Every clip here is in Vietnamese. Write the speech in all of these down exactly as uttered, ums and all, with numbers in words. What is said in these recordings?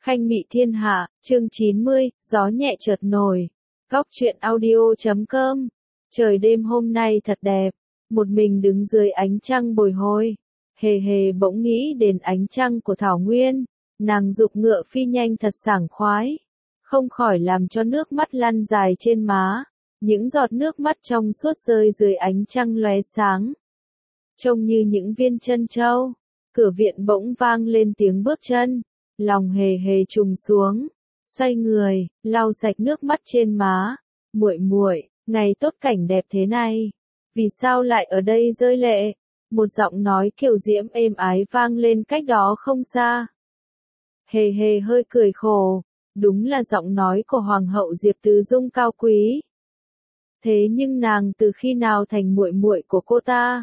Khanh Mị Thiên Hạ, chương chín mươi, gió nhẹ chợt nổi. Góc truyện audio chấm com. Trời đêm hôm nay thật đẹp, một mình đứng dưới ánh trăng bồi hồi. Hề hề bỗng nghĩ đến ánh trăng của Thảo Nguyên, nàng giục ngựa phi nhanh thật sảng khoái, không khỏi làm cho nước mắt lăn dài trên má, những giọt nước mắt trong suốt rơi dưới ánh trăng lóe sáng, trông như những viên chân châu. Cửa viện bỗng vang lên tiếng bước chân, lòng hề hề trùng xuống, xoay người, lau sạch nước mắt trên má. Muội muội, ngày tốt cảnh đẹp thế này, vì sao lại ở đây rơi lệ? Một giọng nói kiều diễm êm ái vang lên cách đó không xa. Hề hề hơi cười khổ, đúng là giọng nói của hoàng hậu Diệp Tứ Dung cao quý. Thế nhưng nàng từ khi nào thành muội muội của cô ta?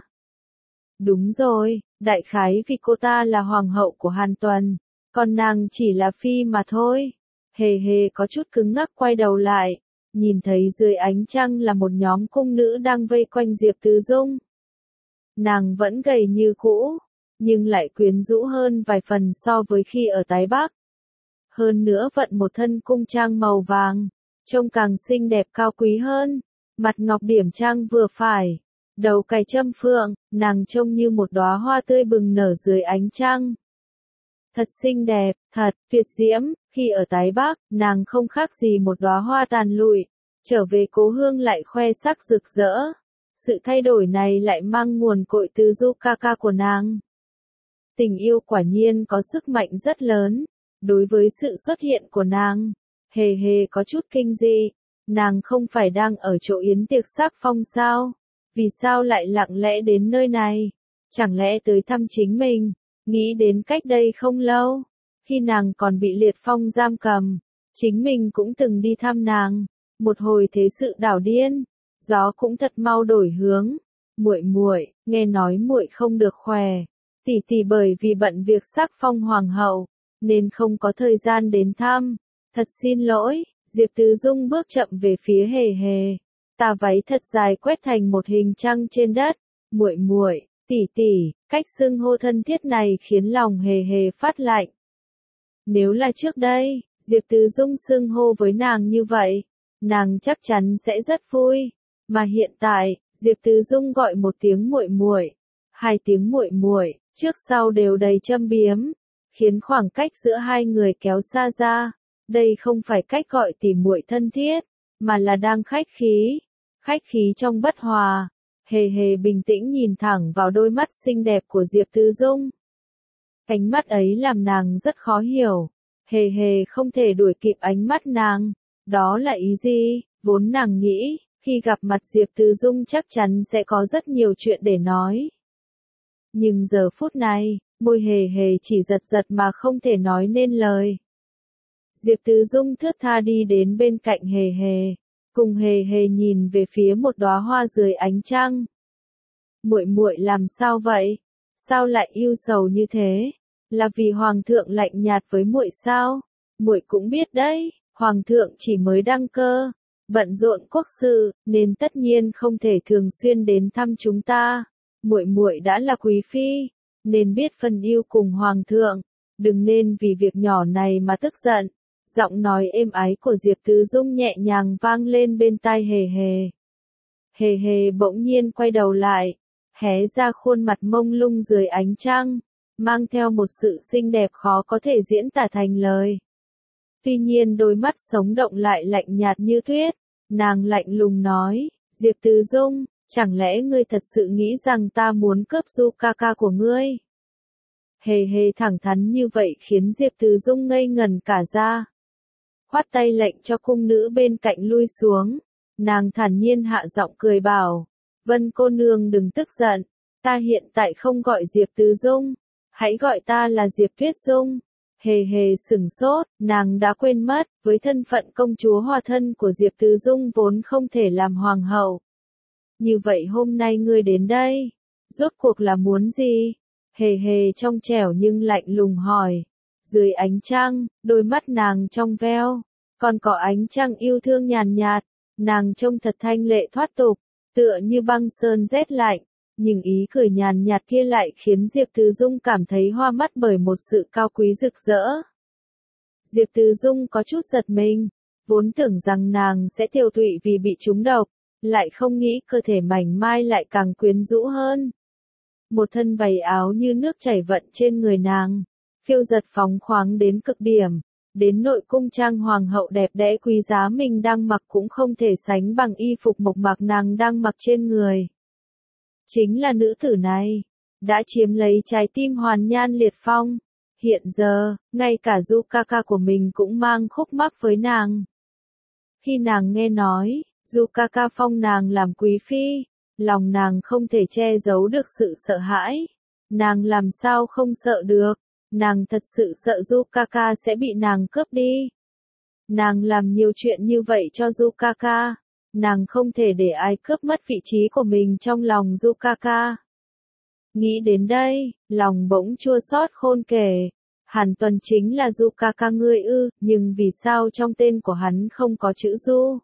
Đúng rồi, đại khái vì cô ta là hoàng hậu của Hàn Tuần, còn nàng chỉ là phi mà thôi. Hề hề có chút cứng ngắc quay đầu lại, nhìn thấy dưới ánh trăng là một nhóm cung nữ đang vây quanh Diệp Tứ Dung. Nàng vẫn gầy như cũ, nhưng lại quyến rũ hơn vài phần so với khi ở Tái Bắc. Hơn nữa vận một thân cung trang màu vàng, trông càng xinh đẹp cao quý hơn, mặt ngọc điểm trang vừa phải, đầu cài châm phượng, nàng trông như một đóa hoa tươi bừng nở dưới ánh trăng. Thật xinh đẹp, thật tuyệt diễm, khi ở Tái Bắc, nàng không khác gì một đóa hoa tàn lụi, trở về cố hương lại khoe sắc rực rỡ. Sự thay đổi này lại mang nguồn cội từ Du ca ca của nàng. Tình yêu quả nhiên có sức mạnh rất lớn. Đối với sự xuất hiện của nàng, hề hề có chút kinh dị. Nàng không phải đang ở chỗ yến tiệc sắc phong sao? Vì sao lại lặng lẽ đến nơi này? Chẳng lẽ tới thăm chính mình? Nghĩ đến cách đây không lâu, khi nàng còn bị liệt phong giam cầm, chính mình cũng từng đi thăm nàng. Một hồi thế sự đảo điên, gió cũng thật mau đổi hướng. Muội muội, nghe nói muội không được khỏe, tỷ tỷ bởi vì bận việc sắc phong hoàng hậu, nên không có thời gian đến thăm. Thật xin lỗi. Diệp Tứ Dung bước chậm về phía hề hề, tà váy thật dài quét thành một hình trăng trên đất. Muội muội, tỷ tỷ, cách xưng hô thân thiết này khiến lòng hề hề phát lạnh. Nếu là trước đây, Diệp Tứ Dung xưng hô với nàng như vậy, nàng chắc chắn sẽ rất vui, mà hiện tại, Diệp Tứ Dung gọi một tiếng muội muội, hai tiếng muội muội, trước sau đều đầy châm biếm, khiến khoảng cách giữa hai người kéo xa ra. Đây không phải cách gọi tỉ muội thân thiết, mà là đang khách khí, khách khí trong bất hòa. Hề hề bình tĩnh nhìn thẳng vào đôi mắt xinh đẹp của Diệp Tứ Dung. Ánh mắt ấy làm nàng rất khó hiểu. Hề hề không thể đuổi kịp ánh mắt nàng. Đó là ý gì? Vốn nàng nghĩ, khi gặp mặt Diệp Tứ Dung chắc chắn sẽ có rất nhiều chuyện để nói. Nhưng giờ phút này, môi hề hề chỉ giật giật mà không thể nói nên lời. Diệp Tứ Dung thướt tha đi đến bên cạnh hề hề, cùng hề hề nhìn về phía một đóa hoa dưới ánh trăng. Muội muội làm sao vậy? Sao lại ưu sầu như thế? Là vì hoàng thượng lạnh nhạt với muội sao? Muội cũng biết đấy, hoàng thượng chỉ mới đăng cơ, bận rộn quốc sự, nên tất nhiên không thể thường xuyên đến thăm chúng ta. Muội muội đã là quý phi, nên biết phân ưu cùng hoàng thượng, đừng nên vì việc nhỏ này mà tức giận. Giọng nói êm ái của Diệp Tứ Dung nhẹ nhàng vang lên bên tai hề hề. Hề hề bỗng nhiên quay đầu lại, hé ra khuôn mặt mông lung dưới ánh trăng, mang theo một sự xinh đẹp khó có thể diễn tả thành lời. Tuy nhiên đôi mắt sống động lại lạnh nhạt như tuyết, nàng lạnh lùng nói, Diệp Tứ Dung, chẳng lẽ ngươi thật sự nghĩ rằng ta muốn cướp Du ca ca của ngươi? Hề hề thẳng thắn như vậy khiến Diệp Tứ Dung ngây ngẩn cả ra. Khoát tay lệnh cho cung nữ bên cạnh lui xuống, nàng thản nhiên hạ giọng cười bảo, Vân cô nương đừng tức giận, ta hiện tại không gọi Diệp Tứ Dung, hãy gọi ta là Diệp Tuyết Dung. Hề hề sửng sốt, nàng đã quên mất, với thân phận công chúa hòa thân của Diệp Tứ Dung vốn không thể làm hoàng hậu. Như vậy hôm nay ngươi đến đây, rốt cuộc là muốn gì? Hề hề trong trẻo nhưng lạnh lùng hỏi. Dưới ánh trăng, đôi mắt nàng trong veo, còn có ánh trăng yêu thương nhàn nhạt, nàng trông thật thanh lệ thoát tục, tựa như băng sơn rét lạnh, nhưng ý cười nhàn nhạt kia lại khiến Diệp Tứ Dung cảm thấy hoa mắt bởi một sự cao quý rực rỡ. Diệp Từ Dung có chút giật mình, vốn tưởng rằng nàng sẽ tiêu tụy vì bị trúng độc, lại không nghĩ cơ thể mảnh mai lại càng quyến rũ hơn. Một thân váy áo như nước chảy vận trên người nàng, phiêu giật phóng khoáng đến cực điểm, đến nội cung trang hoàng hậu đẹp đẽ quý giá mình đang mặc cũng không thể sánh bằng y phục mộc mạc nàng đang mặc trên người. Chính là nữ tử này, đã chiếm lấy trái tim Hoàn Nhan Liệt Phong. Hiện giờ, ngay cả Yukaka của mình cũng mang khúc mắc với nàng. Khi nàng nghe nói, Yukaka phong nàng làm quý phi, lòng nàng không thể che giấu được sự sợ hãi. Nàng làm sao không sợ được, nàng thật sự sợ Yukaka sẽ bị nàng cướp đi. Nàng làm nhiều chuyện như vậy cho Yukaka, nàng không thể để ai cướp mất vị trí của mình trong lòng Yukaka. Nghĩ đến đây, lòng bỗng chua xót khôn kể. Hàn Tuần chính là Yukaka ngươi ư, nhưng vì sao trong tên của hắn không có chữ Du?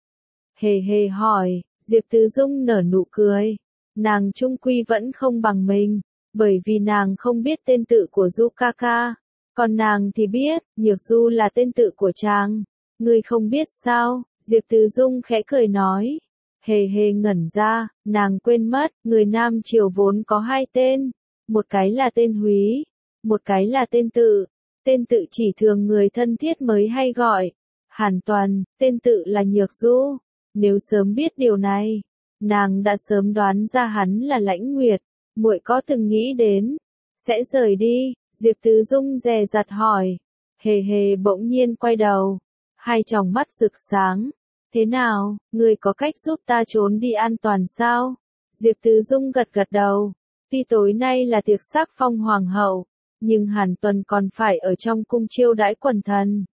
Hề hề hỏi, Diệp Từ Dung nở nụ cười. Nàng trung quy vẫn không bằng mình, bởi vì nàng không biết tên tự của Yukaka. Còn nàng thì biết, Nhược Du là tên tự của chàng. Ngươi không biết sao? Diệp Từ Dung khẽ cười nói. Hề hề ngẩn ra, nàng quên mất, người Nam Triều vốn có hai tên. Một cái là tên Húy, một cái là tên tự. Tên tự chỉ thường người thân thiết mới hay gọi. Hàn Tuần, tên tự là Nhược Du. Nếu sớm biết điều này, nàng đã sớm đoán ra hắn là Lãnh Nguyệt. Muội có từng nghĩ đến sẽ rời đi? Diệp Từ Dung dè dặt hỏi. Hề hề bỗng nhiên quay đầu, hai tròng mắt rực sáng. Thế nào, ngươi có cách giúp ta trốn đi an toàn sao? Diệp Từ Dung gật gật đầu. Tuy tối nay là tiệc sắc phong hoàng hậu, nhưng Hàn Tuần còn phải ở trong cung chiêu đãi quần thần.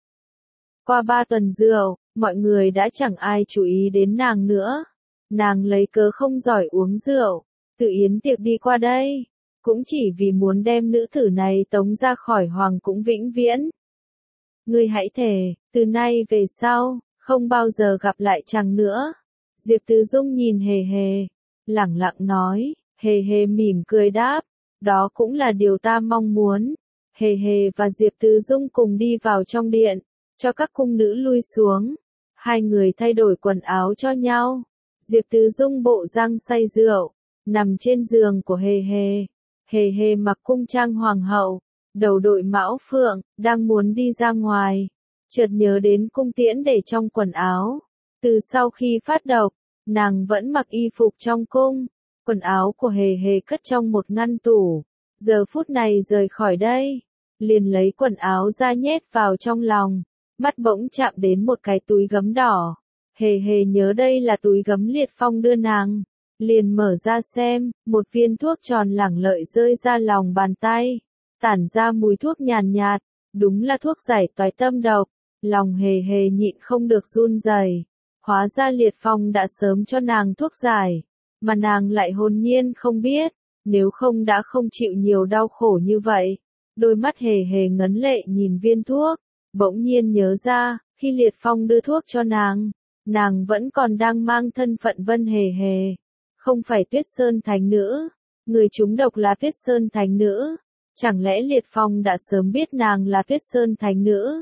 Qua ba tuần rượu, mọi người đã chẳng ai chú ý đến nàng nữa. Nàng lấy cớ không giỏi uống rượu, tự yến tiệc đi qua đây, cũng chỉ vì muốn đem nữ tử này tống ra khỏi hoàng cung vĩnh viễn. Ngươi hãy thề, từ nay về sau, không bao giờ gặp lại chàng nữa. Diệp Từ Dung nhìn hề hề, lẳng lặng nói. Hề hề mỉm cười đáp, đó cũng là điều ta mong muốn. Hề hề và Diệp Từ Dung cùng đi vào trong điện, cho các cung nữ lui xuống. Hai người thay đổi quần áo cho nhau. Diệp Từ Dung bộ răng say rượu, nằm trên giường của hề hề. Hề hề mặc cung trang hoàng hậu, đầu đội mão phượng, đang muốn đi ra ngoài. Chợt nhớ đến cung tiễn để trong quần áo. Từ sau khi phát độc, nàng vẫn mặc y phục trong cung. Quần áo của hề hề cất trong một ngăn tủ. Giờ phút này rời khỏi đây, liền lấy quần áo ra nhét vào trong lòng. Mắt bỗng chạm đến một cái túi gấm đỏ. Hề hề nhớ đây là túi gấm Liệt Phong đưa nàng. Liền mở ra xem, một viên thuốc tròn lẳng lợi rơi ra lòng bàn tay. Tản ra mùi thuốc nhàn nhạt, đúng là thuốc giải toái tâm độc. Lòng hề hề nhịn không được run rẩy. Hóa ra Liệt Phong đã sớm cho nàng thuốc giải, mà nàng lại hồn nhiên không biết, nếu không đã không chịu nhiều đau khổ như vậy. Đôi mắt hề hề ngấn lệ nhìn viên thuốc, bỗng nhiên nhớ ra, khi Liệt Phong đưa thuốc cho nàng, nàng vẫn còn đang mang thân phận Vân Hề Hề, không phải Tuyết Sơn Thánh Nữ. Người trúng độc là Tuyết Sơn Thánh Nữ, chẳng lẽ Liệt Phong đã sớm biết nàng là Tuyết Sơn Thánh Nữ?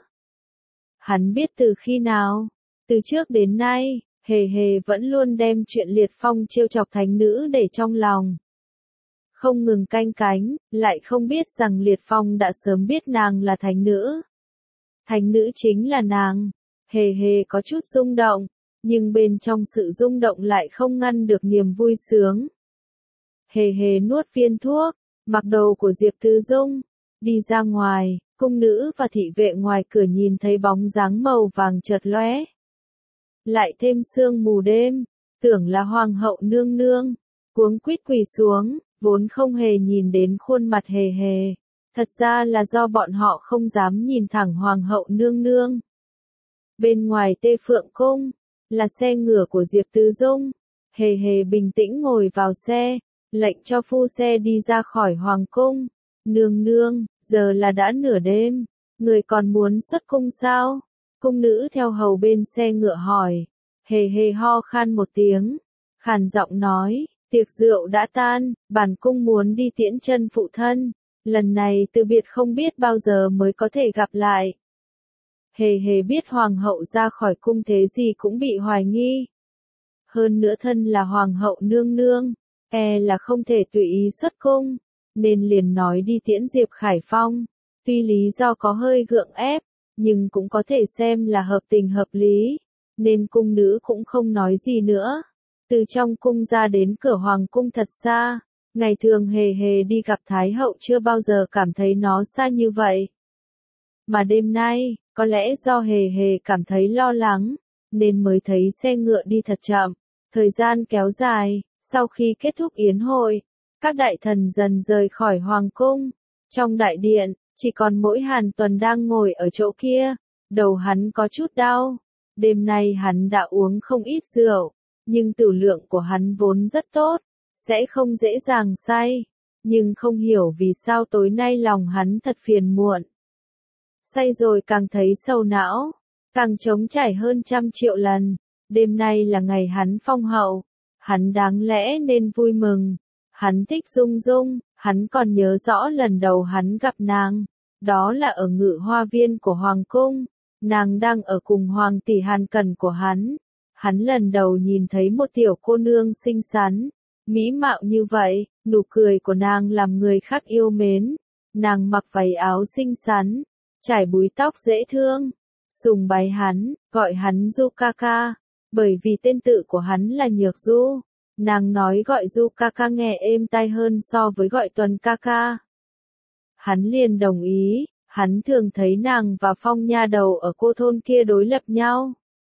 Hắn biết từ khi nào? Từ trước đến nay, hề hề vẫn luôn đem chuyện Liệt Phong trêu chọc thánh nữ để trong lòng. Không ngừng canh cánh, lại không biết rằng Liệt Phong đã sớm biết nàng là thánh nữ. Thánh nữ chính là nàng. Hề hề có chút rung động, nhưng bên trong sự rung động lại không ngăn được niềm vui sướng. Hề hề nuốt viên thuốc, mặc đồ của Diệp Từ Dung, đi ra ngoài. Cung nữ và thị vệ ngoài cửa nhìn thấy bóng dáng màu vàng chợt lóe. Lại thêm sương mù đêm, tưởng là hoàng hậu nương nương, cuống quýt quỳ xuống, vốn không hề nhìn đến khuôn mặt hề hề. Thật ra là do bọn họ không dám nhìn thẳng hoàng hậu nương nương. Bên ngoài Tê Phượng Cung, là xe ngựa của Diệp Từ Dung. Hề hề bình tĩnh ngồi vào xe, lệnh cho phu xe đi ra khỏi hoàng cung. Nương nương, giờ là đã nửa đêm, người còn muốn xuất cung sao? Cung nữ theo hầu bên xe ngựa hỏi. Hề hề ho khan một tiếng, khàn giọng nói, tiệc rượu đã tan, bản cung muốn đi tiễn chân phụ thân, lần này từ biệt không biết bao giờ mới có thể gặp lại. Hề hề biết hoàng hậu ra khỏi cung thế gì cũng bị hoài nghi. Hơn nữa thân là hoàng hậu nương nương, e là không thể tùy ý xuất cung, nên liền nói đi tiễn Diệp Khải Phong. Tuy lý do có hơi gượng ép, nhưng cũng có thể xem là hợp tình hợp lý, nên cung nữ cũng không nói gì nữa. Từ trong cung ra đến cửa hoàng cung thật xa, ngày thường hề hề đi gặp Thái hậu chưa bao giờ cảm thấy nó xa như vậy. Mà đêm nay, có lẽ do hề hề cảm thấy lo lắng, nên mới thấy xe ngựa đi thật chậm. Thời gian kéo dài, sau khi kết thúc yến hội, các đại thần dần rời khỏi hoàng cung. Trong đại điện, chỉ còn mỗi Hàn Tuần đang ngồi ở chỗ kia, đầu hắn có chút đau. Đêm nay hắn đã uống không ít rượu, nhưng tửu lượng của hắn vốn rất tốt, sẽ không dễ dàng say. Nhưng không hiểu vì sao tối nay lòng hắn thật phiền muộn. Say rồi càng thấy sầu não, càng trống trải hơn trăm triệu lần. Đêm nay là ngày hắn phong hậu, hắn đáng lẽ nên vui mừng. Hắn thích Dung Dung, hắn còn nhớ rõ lần đầu hắn gặp nàng, đó là ở ngự hoa viên của hoàng cung. Nàng đang ở cùng hoàng tỷ Hàn Cần của hắn. Hắn lần đầu nhìn thấy một tiểu cô nương xinh xắn, mỹ mạo như vậy, nụ cười của nàng làm người khác yêu mến. Nàng mặc váy áo xinh xắn, trải búi tóc dễ thương, sùng bái hắn, gọi hắn Du ca ca, bởi vì tên tự của hắn là Nhược Du. Nàng nói gọi Du ca ca nghe êm tai hơn so với gọi Tuần ca ca. Hắn liền đồng ý, hắn thường thấy nàng và Phong Nha Đầu ở cô thôn kia đối lập nhau.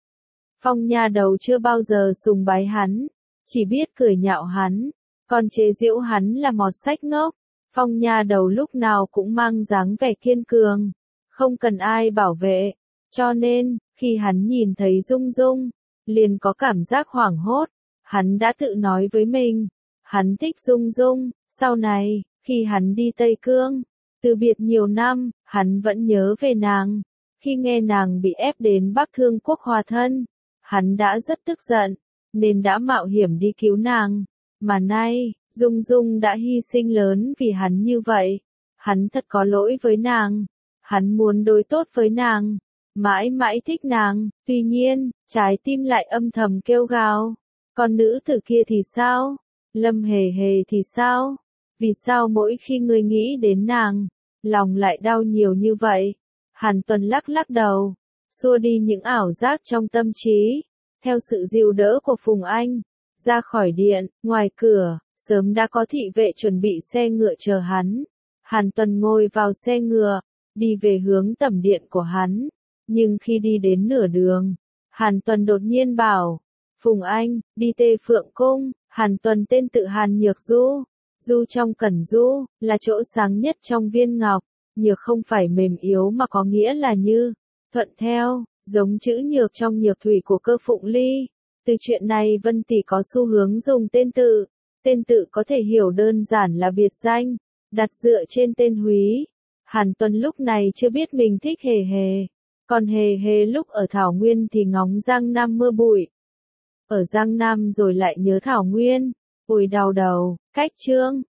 Phong Nha Đầu chưa bao giờ sùng bái hắn, chỉ biết cười nhạo hắn, còn chế giễu hắn là mọt sách ngốc. Phong Nha Đầu lúc nào cũng mang dáng vẻ kiên cường, không cần ai bảo vệ, cho nên, khi hắn nhìn thấy Dung Dung, liền có cảm giác hoảng hốt. Hắn đã tự nói với mình, hắn thích Dung Dung. Sau này, khi hắn đi Tây Cương, từ biệt nhiều năm, hắn vẫn nhớ về nàng. Khi nghe nàng bị ép đến Bắc Thương Quốc hòa thân, hắn đã rất tức giận, nên đã mạo hiểm đi cứu nàng. Mà nay, Dung Dung đã hy sinh lớn vì hắn như vậy. Hắn thật có lỗi với nàng. Hắn muốn đối tốt với nàng, mãi mãi thích nàng. Tuy nhiên, trái tim lại âm thầm kêu gào. Còn nữ tử kia thì sao? Lâm Hề Hề thì sao? Vì sao mỗi khi ngươi nghĩ đến nàng, lòng lại đau nhiều như vậy? Hàn Tuần lắc lắc đầu, xua đi những ảo giác trong tâm trí. Theo sự dìu đỡ của Phùng Anh, ra khỏi điện, ngoài cửa, sớm đã có thị vệ chuẩn bị xe ngựa chờ hắn. Hàn Tuần ngồi vào xe ngựa, đi về hướng tẩm điện của hắn. Nhưng khi đi đến nửa đường, Hàn Tuần đột nhiên bảo, Phùng Anh, đi Tê Phượng Cung. Hàn Tuần tên tự Hàn Nhược Du. Du trong Cẩn Du, là chỗ sáng nhất trong viên ngọc. Nhược không phải mềm yếu mà có nghĩa là như, thuận theo, giống chữ nhược trong nhược thủy của Cơ Phụng Ly. Từ chuyện này Vân Tỷ có xu hướng dùng tên tự. Tên tự có thể hiểu đơn giản là biệt danh, đặt dựa trên tên húy. Hàn Tuần lúc này chưa biết mình thích Hề Hề. Còn Hề Hề lúc ở Thảo Nguyên thì ngóng Giang Nam mưa bụi. Ở Giang Nam rồi lại nhớ Thảo Nguyên. Ôi đau đầu, cách chương.